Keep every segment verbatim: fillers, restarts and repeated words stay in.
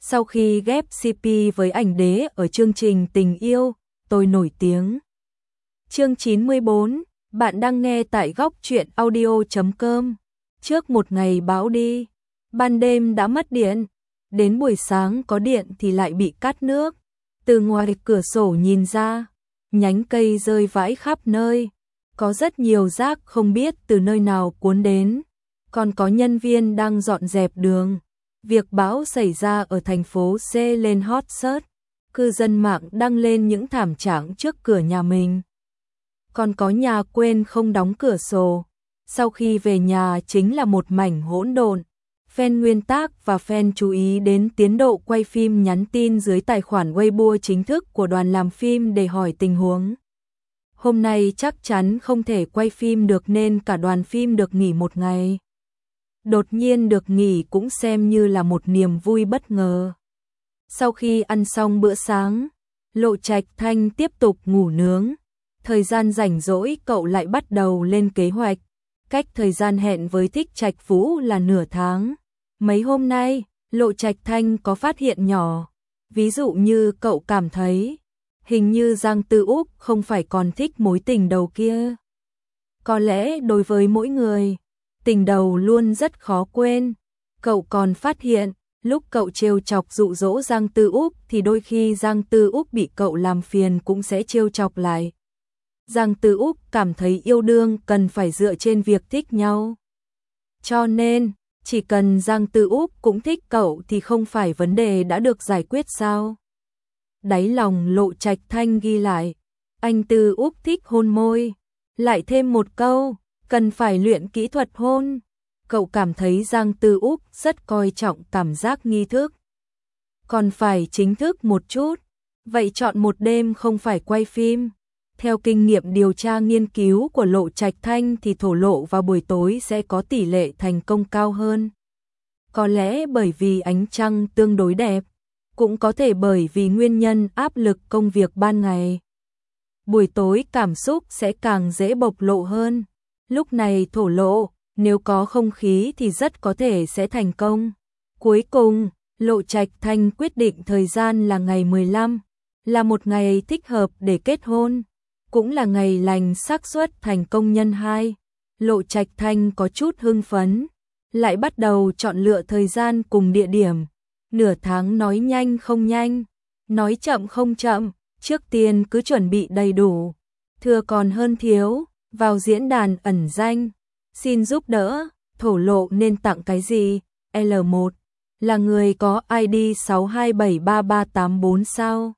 Sau khi ghép xê pê với ảnh đế ở chương trình Tình yêu, tôi nổi tiếng. Chương chín mươi bốn, bạn đang nghe tại góc truyện audio chấm com. Trước một ngày bão đi, ban đêm đã mất điện, đến buổi sáng có điện thì lại bị cắt nước. Từ ngoài cửa sổ nhìn ra, nhánh cây rơi vãi khắp nơi, có rất nhiều rác không biết từ nơi nào cuốn đến, còn có nhân viên đang dọn dẹp đường. Việc bão xảy ra ở thành phố C lên hot search, cư dân mạng đăng lên những thảm trạng trước cửa nhà mình. Còn có nhà quên không đóng cửa sổ, sau khi về nhà chính là một mảnh hỗn độn. Fan nguyên tác và fan chú ý đến tiến độ quay phim nhắn tin dưới tài khoản Weibo chính thức của đoàn làm phim để hỏi tình huống. Hôm nay chắc chắn không thể quay phim được nên cả đoàn phim được nghỉ một ngày. Đột nhiên được nghỉ cũng xem như là một niềm vui bất ngờ. Sau khi ăn xong bữa sáng, Lộ Trạch Thanh tiếp tục ngủ nướng. Thời gian rảnh rỗi cậu lại bắt đầu lên kế hoạch. Cách thời gian hẹn với Thích Trạch Vũ là nửa tháng. Mấy hôm nay, Lộ Trạch Thanh có phát hiện nhỏ. Ví dụ như cậu cảm thấy, hình như Giang Tư Úc không phải còn thích mối tình đầu kia. Có lẽ đối với mỗi người, tình đầu luôn rất khó quên. Cậu còn phát hiện, lúc cậu trêu chọc dụ dỗ Giang Tư Úc thì đôi khi Giang Tư Úc bị cậu làm phiền cũng sẽ trêu chọc lại. Giang Tư Úc cảm thấy yêu đương cần phải dựa trên việc thích nhau. Cho nên, chỉ cần Giang Tư Úc cũng thích cậu thì không phải vấn đề đã được giải quyết sao? Đáy lòng Lộ Trạch Thanh ghi lại, anh Tư Úc thích hôn môi. Lại thêm một câu, cần phải luyện kỹ thuật hôn. Cậu cảm thấy Giang Tư Úc rất coi trọng cảm giác nghi thức. Còn phải chính thức một chút. Vậy chọn một đêm không phải quay phim. Theo kinh nghiệm điều tra nghiên cứu của Lộ Trạch Thanh thì thổ lộ vào buổi tối sẽ có tỷ lệ thành công cao hơn. Có lẽ bởi vì ánh trăng tương đối đẹp, cũng có thể bởi vì nguyên nhân áp lực công việc ban ngày. Buổi tối cảm xúc sẽ càng dễ bộc lộ hơn. Lúc này thổ lộ, nếu có không khí thì rất có thể sẽ thành công. Cuối cùng, Lộ Trạch Thanh quyết định thời gian là ngày mười lăm, là một ngày thích hợp để kết hôn, cũng là ngày lành xác suất thành công nhân hai. Lộ Trạch Thanh có chút hưng phấn, lại bắt đầu chọn lựa thời gian cùng địa điểm. Nửa tháng nói nhanh không nhanh, nói chậm không chậm, trước tiên cứ chuẩn bị đầy đủ, thừa còn hơn thiếu. Vào diễn đàn ẩn danh, xin giúp đỡ, thổ lộ nên tặng cái gì? L một là người có i đê sáu hai bảy ba ba tám bốn sao?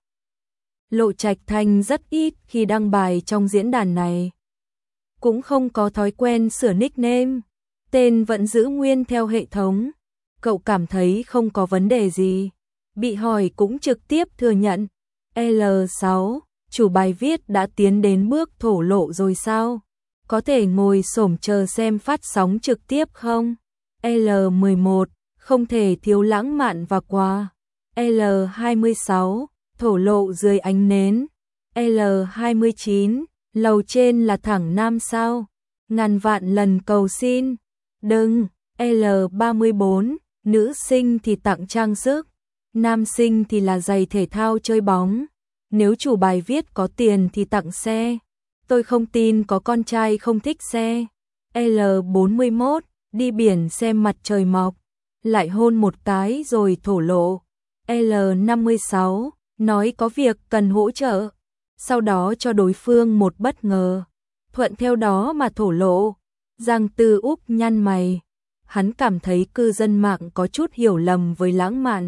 Lộ Trạch Thanh rất ít khi đăng bài trong diễn đàn này, cũng không có thói quen sửa nickname, tên vẫn giữ nguyên theo hệ thống. Cậu cảm thấy không có vấn đề gì, bị hỏi cũng trực tiếp thừa nhận. L sáu, chủ bài viết đã tiến đến bước thổ lộ rồi sao? Có thể ngồi xổm chờ xem phát sóng trực tiếp không? L mười một, không thể thiếu lãng mạn và quà. L hai mươi sáu, thổ lộ dưới ánh nến. L hai mươi chín, lầu trên là thẳng nam sao? Ngàn vạn lần cầu xin. Đừng. L ba mươi bốn, nữ sinh thì tặng trang sức, nam sinh thì là giày thể thao chơi bóng. Nếu chủ bài viết có tiền thì tặng xe. Tôi không tin có con trai không thích xe. L bốn mươi mốt, đi biển xem mặt trời mọc, lại hôn một cái rồi thổ lộ. L năm mươi sáu, nói có việc cần hỗ trợ, sau đó cho đối phương một bất ngờ, thuận theo đó mà thổ lộ. Giang Tư Úc nhăn mày, hắn cảm thấy cư dân mạng có chút hiểu lầm với lãng mạn.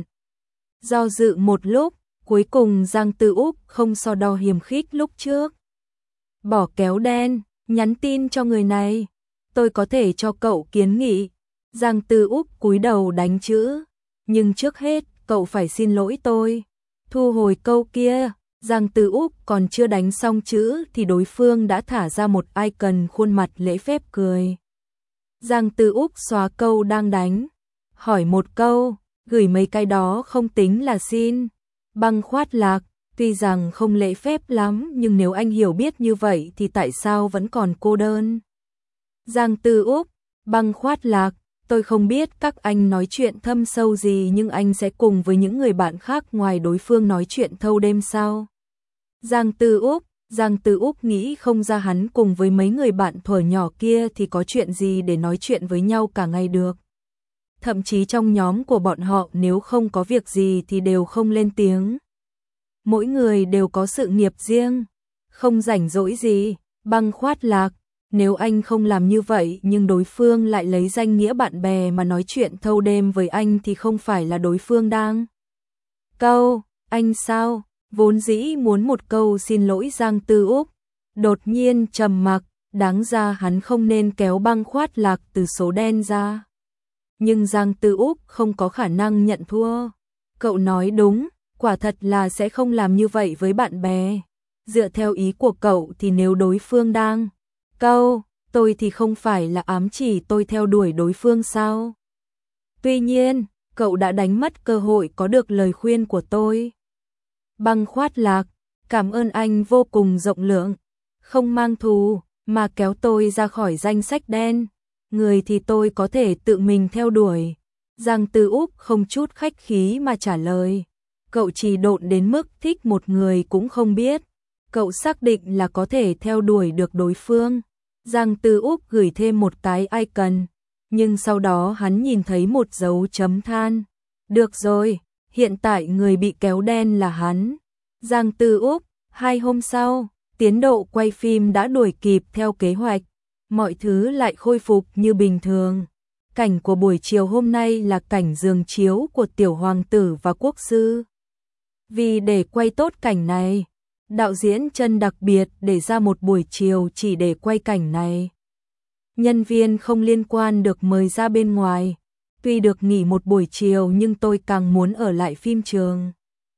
Do dự một lúc, cuối cùng Giang Tư Úc không so đo hiềm khích lúc trước. Bỏ kéo đen, nhắn tin cho người này, tôi có thể cho cậu kiến nghị. Giang Tư Úc cúi đầu đánh chữ, nhưng trước hết cậu phải xin lỗi tôi. Thu hồi câu kia. Giang Tư Úc còn chưa đánh xong chữ thì đối phương đã thả ra một icon khuôn mặt lễ phép cười. Giang Tư Úc xóa câu đang đánh, hỏi một câu, gửi mấy cái đó không tính là xin. Băng khoát lạc, tuy rằng không lễ phép lắm nhưng nếu anh hiểu biết như vậy thì tại sao vẫn còn cô đơn? Giang Tư Úc, băng khoát lạc, tôi không biết các anh nói chuyện thâm sâu gì nhưng anh sẽ cùng với những người bạn khác ngoài đối phương nói chuyện thâu đêm sao? Giang Tư Úc, Giang Tư Úc nghĩ không ra hắn cùng với mấy người bạn thuở nhỏ kia thì có chuyện gì để nói chuyện với nhau cả ngày được. Thậm chí trong nhóm của bọn họ nếu không có việc gì thì đều không lên tiếng. Mỗi người đều có sự nghiệp riêng, không rảnh rỗi gì, Băng Khoát Lạc. Nếu anh không làm như vậy nhưng đối phương lại lấy danh nghĩa bạn bè mà nói chuyện thâu đêm với anh thì không phải là đối phương đang câu, anh sao? Vốn dĩ muốn một câu xin lỗi Giang Tư Úc, đột nhiên trầm mặc, đáng ra hắn không nên kéo Băng Khoát Lạc từ số đen ra. Nhưng Giang Tư Úc không có khả năng nhận thua. Cậu nói đúng, quả thật là sẽ không làm như vậy với bạn bè. Dựa theo ý của cậu thì nếu đối phương đang câu, tôi thì không phải là ám chỉ tôi theo đuổi đối phương sao? Tuy nhiên, cậu đã đánh mất cơ hội có được lời khuyên của tôi. Băng Khoát Lạc, cảm ơn anh vô cùng rộng lượng, không mang thù, mà kéo tôi ra khỏi danh sách đen. Người thì tôi có thể tự mình theo đuổi. Giang Tư Úc không chút khách khí mà trả lời. Cậu chỉ độn đến mức thích một người cũng không biết. Cậu xác định là có thể theo đuổi được đối phương. Giang Tư Úc gửi thêm một cái icon, nhưng sau đó hắn nhìn thấy một dấu chấm than. Được rồi, hiện tại người bị kéo đen là hắn. Giang Tư Úc, hai hôm sau, tiến độ quay phim đã đuổi kịp theo kế hoạch. Mọi thứ lại khôi phục như bình thường. Cảnh của buổi chiều hôm nay là cảnh giường chiếu của tiểu hoàng tử và quốc sư. Vì để quay tốt cảnh này, đạo diễn Trân đặc biệt để ra một buổi chiều chỉ để quay cảnh này. Nhân viên không liên quan được mời ra bên ngoài. Tuy được nghỉ một buổi chiều nhưng tôi càng muốn ở lại phim trường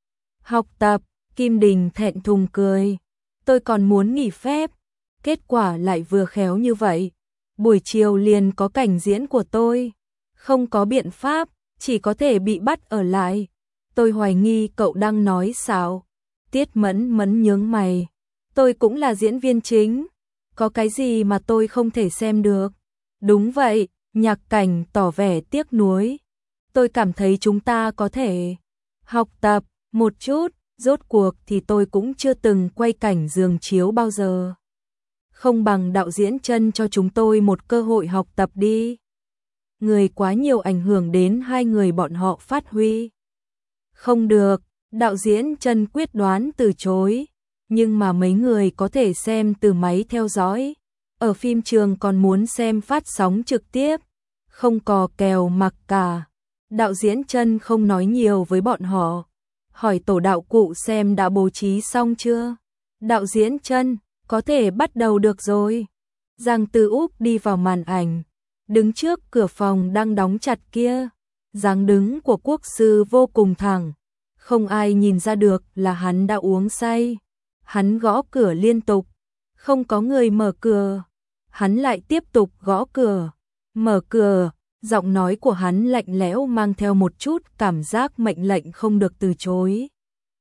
học tập. Kim Đình thẹn thùng cười. Tôi còn muốn nghỉ phép. Kết quả lại vừa khéo như vậy. Buổi chiều liền có cảnh diễn của tôi. Không có biện pháp, chỉ có thể bị bắt ở lại. Tôi hoài nghi cậu đang nói xạo. Tiết Mẫn Mẫn nhướng mày. Tôi cũng là diễn viên chính. Có cái gì mà tôi không thể xem được? Đúng vậy, Nhạc Cảnh tỏ vẻ tiếc nuối. Tôi cảm thấy chúng ta có thể học tập một chút. Rốt cuộc thì tôi cũng chưa từng quay cảnh giường chiếu bao giờ. Không bằng đạo diễn Trân cho chúng tôi một cơ hội học tập đi. Người quá nhiều ảnh hưởng đến hai người bọn họ phát huy. Không được, đạo diễn Trân quyết đoán từ chối. Nhưng mà mấy người có thể xem từ máy theo dõi. Ở phim trường còn muốn xem phát sóng trực tiếp. Không cò kèo mặc cả. Đạo diễn Trân không nói nhiều với bọn họ. Hỏi tổ đạo cụ xem đã bố trí xong chưa. Đạo diễn Trân, có thể bắt đầu được rồi. Giang Tư Úc đi vào màn ảnh, đứng trước cửa phòng đang đóng chặt kia. Dáng đứng của quốc sư vô cùng thẳng, không ai nhìn ra được là hắn đã uống say. Hắn gõ cửa liên tục, không có người mở cửa. Hắn lại tiếp tục gõ cửa, mở cửa. Giọng nói của hắn lạnh lẽo mang theo một chút cảm giác mệnh lệnh không được từ chối.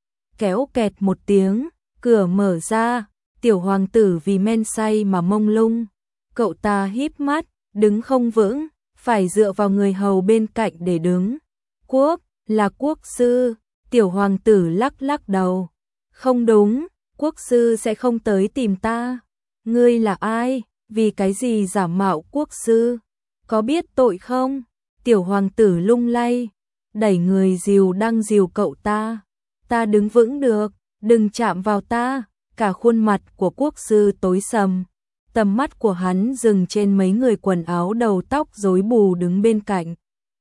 Kéo kẹt một tiếng, cửa mở ra. Tiểu hoàng tử vì men say mà mông lung. Cậu ta híp mắt, đứng không vững, phải dựa vào người hầu bên cạnh để đứng. Quốc, là quốc sư. Tiểu hoàng tử lắc lắc đầu. Không đúng, quốc sư sẽ không tới tìm ta. Ngươi là ai, vì cái gì giả mạo quốc sư? Có biết tội không? Tiểu hoàng tử lung lay, đẩy người dìu đang dìu cậu ta. Ta đứng vững được, đừng chạm vào ta. Cả khuôn mặt của quốc sư tối sầm. Tầm mắt của hắn dừng trên mấy người quần áo đầu tóc rối bù đứng bên cạnh.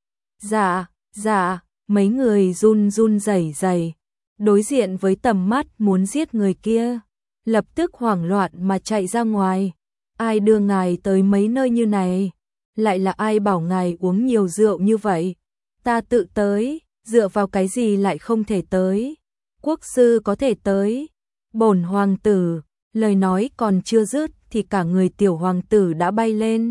Dạ, dạ, mấy người run run rẩy rẩy, đối diện với tầm mắt muốn giết người kia, lập tức hoảng loạn mà chạy ra ngoài. Ai đưa ngài tới mấy nơi như này? Lại là ai bảo ngài uống nhiều rượu như vậy? Ta tự tới, dựa vào cái gì lại không thể tới? Quốc sư có thể tới. Bổn hoàng tử, lời nói còn chưa dứt thì cả người tiểu hoàng tử đã bay lên.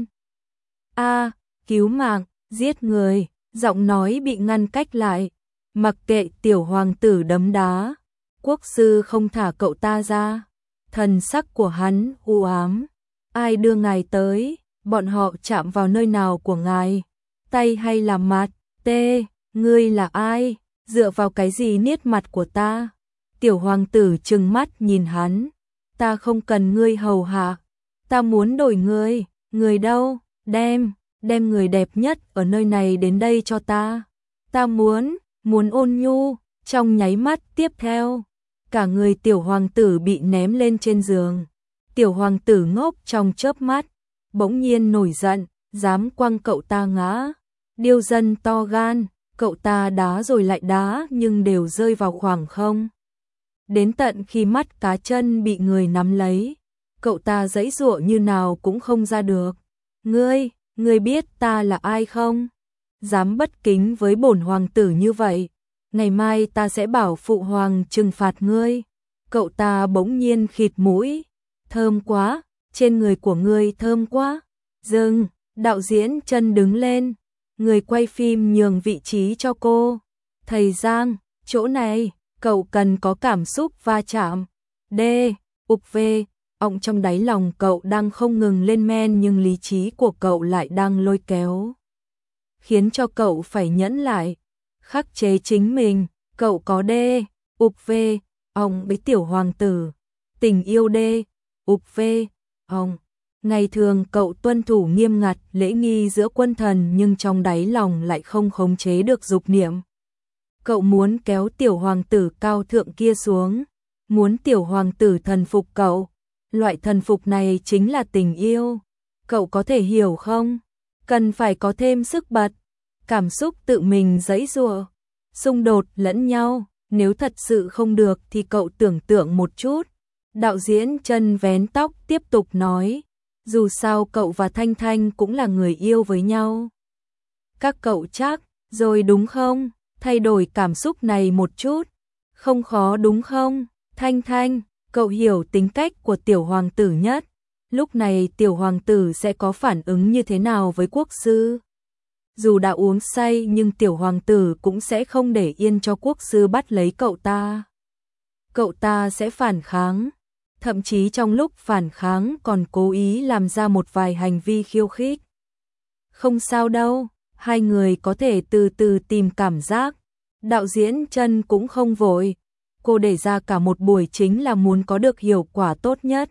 A, cứu mạng, giết người, giọng nói bị ngăn cách lại. Mặc kệ tiểu hoàng tử đấm đá, quốc sư không thả cậu ta ra. Thần sắc của hắn u ám. Ai đưa ngài tới? Bọn họ chạm vào nơi nào của ngài? tay hay là mặt? T, ngươi là ai? Dựa vào cái gì niết mặt của ta? Tiểu hoàng tử trừng mắt nhìn hắn. Ta không cần ngươi hầu hạ. Ta muốn đổi ngươi. Người đâu? Đem, đem người đẹp nhất ở nơi này đến đây cho ta. Ta muốn, muốn Ôn Nhu. Trong nháy mắt tiếp theo, cả người tiểu hoàng tử bị ném lên trên giường. Tiểu hoàng tử ngốc trong chớp mắt, bỗng nhiên nổi giận, dám quăng cậu ta ngã. Điêu dân to gan, cậu ta đá rồi lại đá nhưng đều rơi vào khoảng không. Đến tận khi mắt cá chân bị người nắm lấy, cậu ta giãy giụa như nào cũng không ra được. Ngươi, ngươi biết ta là ai không? Dám bất kính với bổn hoàng tử như vậy, ngày mai ta sẽ bảo phụ hoàng trừng phạt ngươi. Cậu ta bỗng nhiên khịt mũi. Thơm quá, trên người của ngươi thơm quá. Dừng, đạo diễn Chân đứng lên. Người quay phim nhường vị trí cho cô. Thầy Giang, chỗ này, cậu cần có cảm xúc va chạm. D, ục về, ọng trong đáy lòng cậu đang không ngừng lên men nhưng lý trí của cậu lại đang lôi kéo. Khiến cho cậu phải nhẫn lại, khắc chế chính mình. Cậu có D, ục về, ọng với tiểu hoàng tử. Tình yêu D, ục về, ọng. Ngày thường cậu tuân thủ nghiêm ngặt lễ nghi giữa quân thần nhưng trong đáy lòng lại không khống chế được dục niệm. Cậu muốn kéo tiểu hoàng tử cao thượng kia xuống, muốn tiểu hoàng tử thần phục cậu. Loại thần phục này chính là tình yêu. Cậu có thể hiểu không? Cần phải có thêm sức bật, cảm xúc tự mình giãy giụa, xung đột lẫn nhau. Nếu thật sự không được thì cậu tưởng tượng một chút. Đạo diễn Chân vén tóc tiếp tục nói. Dù sao cậu và Thanh Thanh cũng là người yêu với nhau. Các cậu chắc rồi đúng không? Thay đổi cảm xúc này một chút. Không khó đúng không? Thanh Thanh, cậu hiểu tính cách của tiểu hoàng tử nhất. Lúc này tiểu hoàng tử sẽ có phản ứng như thế nào với quốc sư? Dù đã uống say nhưng tiểu hoàng tử cũng sẽ không để yên cho quốc sư bắt lấy cậu ta. Cậu ta sẽ phản kháng. Thậm chí trong lúc phản kháng còn cố ý làm ra một vài hành vi khiêu khích. Không sao đâu, hai người có thể từ từ tìm cảm giác. Đạo diễn Chân cũng không vội. Cô để ra cả một buổi chính là muốn có được hiệu quả tốt nhất.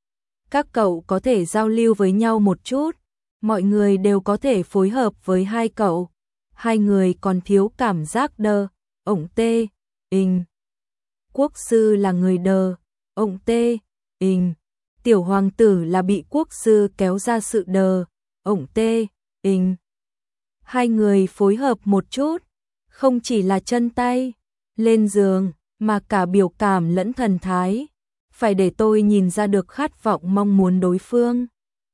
Các cậu có thể giao lưu với nhau một chút. Mọi người đều có thể phối hợp với hai cậu. Hai người còn thiếu cảm giác đờ, ổng tê, inh. Quốc sư là người đờ, ổng tê, inh. Tiểu hoàng tử là bị quốc sư kéo ra sự đờ, ổng tê, inh. Hai người phối hợp một chút, không chỉ là chân tay, lên giường, mà cả biểu cảm lẫn thần thái. Phải để tôi nhìn ra được khát vọng mong muốn đối phương.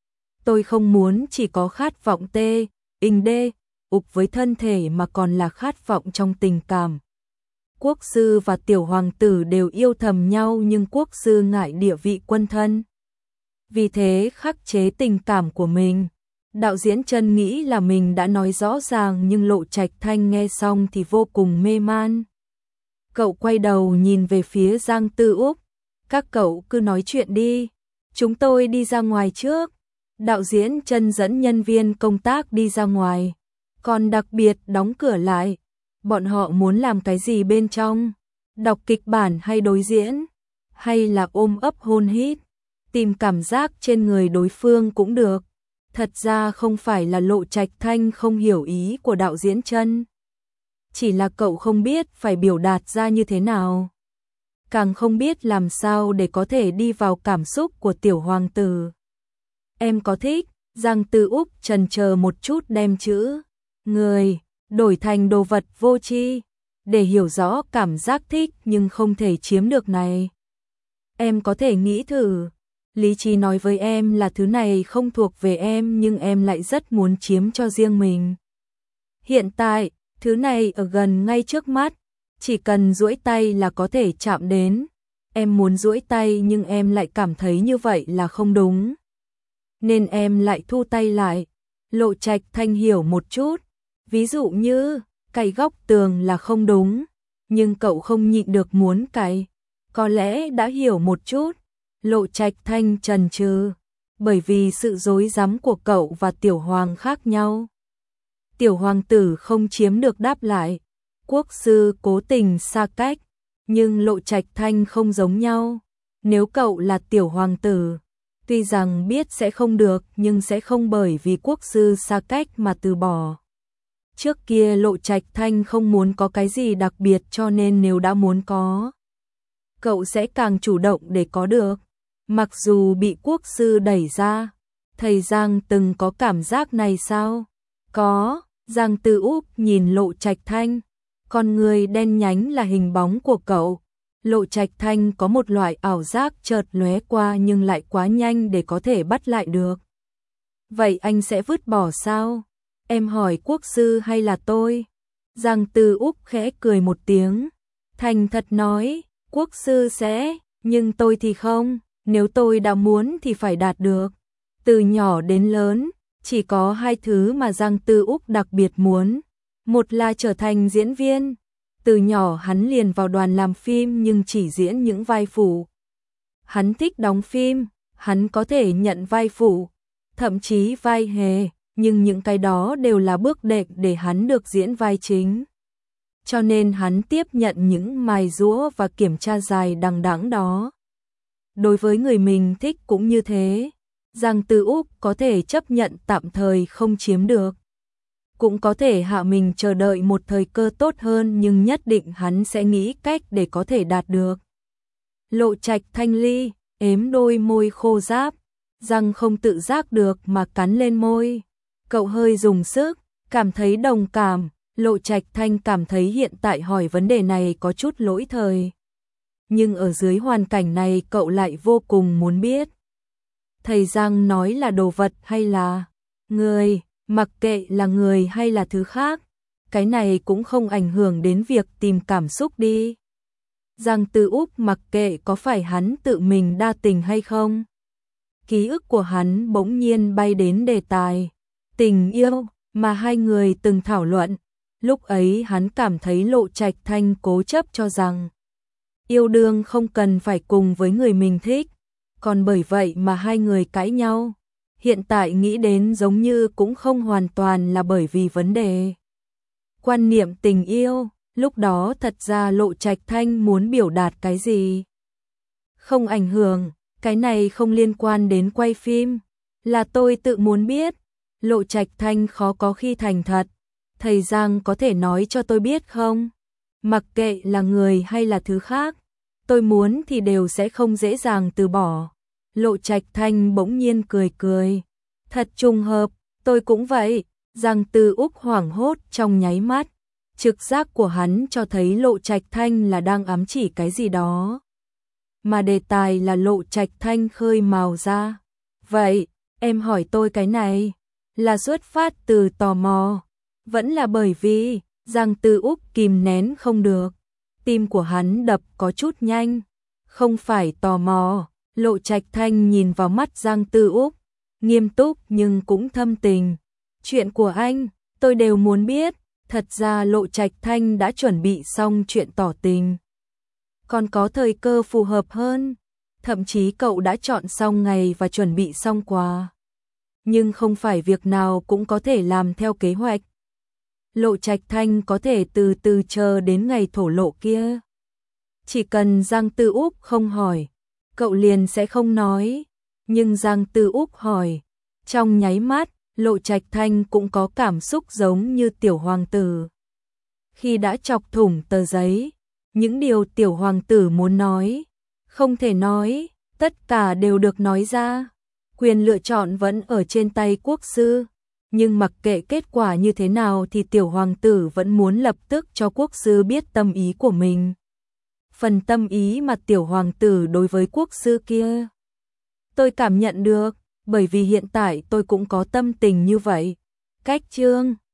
Tôi không muốn chỉ có khát vọng tê, inh đê, ục với thân thể mà còn là khát vọng trong tình cảm. Quốc sư và tiểu hoàng tử đều yêu thầm nhau nhưng quốc sư ngại địa vị quân thân. Vì thế khắc chế tình cảm của mình. Đạo diễn Chân nghĩ là mình đã nói rõ ràng nhưng Lộ Trạch Thanh nghe xong thì vô cùng mê man. Cậu quay đầu nhìn về phía Giang Tư Úc. Các cậu cứ nói chuyện đi. Chúng tôi đi ra ngoài trước. Đạo diễn Chân dẫn nhân viên công tác đi ra ngoài. Còn đặc biệt đóng cửa lại. Bọn họ muốn làm cái gì bên trong? Đọc kịch bản hay đối diễn? Hay là ôm ấp hôn hít? Tìm cảm giác trên người đối phương cũng được. Thật ra không phải là Lộ Trạch Thanh không hiểu ý của đạo diễn Chân. Chỉ là cậu không biết phải biểu đạt ra như thế nào. Càng không biết làm sao để có thể đi vào cảm xúc của tiểu hoàng tử. Em có thích? Giang Tư Úc chần chờ một chút đem chữ người đổi thành đồ vật vô tri để hiểu rõ cảm giác thích nhưng không thể chiếm được này. Em có thể nghĩ thử. Lý trí nói với em là thứ này không thuộc về em nhưng em lại rất muốn chiếm cho riêng mình. Hiện tại, thứ này ở gần ngay trước mắt, chỉ cần duỗi tay là có thể chạm đến. Em muốn duỗi tay nhưng em lại cảm thấy như vậy là không đúng. Nên em lại thu tay lại. Lộ Trạch Thanh hiểu một chút. Ví dụ như, cày góc tường là không đúng, nhưng cậu không nhịn được muốn cày. Có lẽ đã hiểu một chút. Lộ Trạch Thanh chần chừ, bởi vì sự rối rắm của cậu và tiểu hoàng khác nhau. Tiểu hoàng tử không chiếm được đáp lại. Quốc sư cố tình xa cách, nhưng Lộ Trạch Thanh không giống nhau. Nếu cậu là tiểu hoàng tử, tuy rằng biết sẽ không được nhưng sẽ không bởi vì quốc sư xa cách mà từ bỏ. Trước kia Lộ Trạch Thanh không muốn có cái gì đặc biệt, cho nên nếu đã muốn có, cậu sẽ càng chủ động để có được. Mặc dù bị quốc sư đẩy ra, thầy Giang từng có cảm giác này sao? Có. Giang Tư Úc nhìn Lộ Trạch Thanh, con người đen nhánh là hình bóng của cậu. Lộ Trạch Thanh có một loại ảo giác chợt lóe qua nhưng lại quá nhanh để có thể bắt lại được. Vậy anh sẽ vứt bỏ sao? Em hỏi quốc sư hay là tôi? Giang Tư Úc khẽ cười một tiếng, thành thật nói, quốc sư sẽ, nhưng tôi thì không, nếu tôi đã muốn thì phải đạt được. Từ nhỏ đến lớn, chỉ có hai thứ mà Giang Tư Úc đặc biệt muốn. Một là trở thành diễn viên. Từ nhỏ hắn liền vào đoàn làm phim nhưng chỉ diễn những vai phụ. Hắn thích đóng phim, hắn có thể nhận vai phụ, thậm chí vai hề, nhưng những cái đó đều là bước đệm để hắn được diễn vai chính. Cho nên hắn tiếp nhận những mài giũa và kiểm tra dài đằng đẵng đó. Đối với người mình thích cũng như thế. Giang Tư Úc có thể chấp nhận tạm thời không chiếm được, cũng có thể hạ mình chờ đợi một thời cơ tốt hơn, nhưng nhất định hắn sẽ nghĩ cách để có thể đạt được. Lộ Trạch Thanh ly, ếm đôi môi khô ráp, răng không tự giác được mà cắn lên môi. Cậu hơi dùng sức, cảm thấy đồng cảm. Lộ Trạch Thanh cảm thấy hiện tại hỏi vấn đề này có chút lỗi thời. Nhưng ở dưới hoàn cảnh này cậu lại vô cùng muốn biết. Thầy Giang nói là đồ vật hay là người, mặc kệ là người hay là thứ khác, cái này cũng không ảnh hưởng đến việc tìm cảm xúc đi. Giang Tư Úc mặc kệ có phải hắn tự mình đa tình hay không. Ký ức của hắn bỗng nhiên bay đến đề tài tình yêu mà hai người từng thảo luận. Lúc ấy hắn cảm thấy Lộ Trạch Thanh cố chấp cho rằng yêu đương không cần phải cùng với người mình thích, còn bởi vậy mà hai người cãi nhau. Hiện tại nghĩ đến giống như cũng không hoàn toàn là bởi vì vấn đề quan niệm tình yêu. Lúc đó thật ra Lộ Trạch Thanh muốn biểu đạt cái gì không ảnh hưởng, cái này không liên quan đến quay phim, là tôi tự muốn biết. Lộ Trạch Thanh khó có khi thành thật, thầy Giang có thể nói cho tôi biết không? Mặc kệ là người hay là thứ khác, tôi muốn thì đều sẽ không dễ dàng từ bỏ. Lộ Trạch Thanh bỗng nhiên cười cười, thật trùng hợp, tôi cũng vậy. Giang Tư Úc hoảng hốt trong nháy mắt, trực giác của hắn cho thấy Lộ Trạch Thanh là đang ám chỉ cái gì đó. Mà đề tài là Lộ Trạch Thanh khơi mào ra. Vậy, em hỏi tôi cái này, là xuất phát từ tò mò, vẫn là bởi vì, Giang Tư Úc kìm nén không được. Tim của hắn đập có chút nhanh, không phải tò mò. Lộ Trạch Thanh nhìn vào mắt Giang Tư Úc, nghiêm túc nhưng cũng thâm tình. Chuyện của anh, tôi đều muốn biết. Thật ra Lộ Trạch Thanh đã chuẩn bị xong chuyện tỏ tình. Còn có thời cơ phù hợp hơn. Thậm chí cậu đã chọn xong ngày và chuẩn bị xong quà. Nhưng không phải việc nào cũng có thể làm theo kế hoạch. Lộ Trạch Thanh có thể từ từ chờ đến ngày thổ lộ kia. Chỉ cần Giang Tư Úc không hỏi, cậu liền sẽ không nói. Nhưng Giang Tư Úc hỏi, trong nháy mắt, Lộ Trạch Thanh cũng có cảm xúc giống như tiểu hoàng tử. Khi đã chọc thủng tờ giấy, những điều tiểu hoàng tử muốn nói, không thể nói, tất cả đều được nói ra. Quyền lựa chọn vẫn ở trên tay quốc sư, nhưng mặc kệ kết quả như thế nào thì tiểu hoàng tử vẫn muốn lập tức cho quốc sư biết tâm ý của mình. Phần tâm ý mà tiểu hoàng tử đối với quốc sư kia, tôi cảm nhận được, bởi vì hiện tại tôi cũng có tâm tình như vậy. Cách chương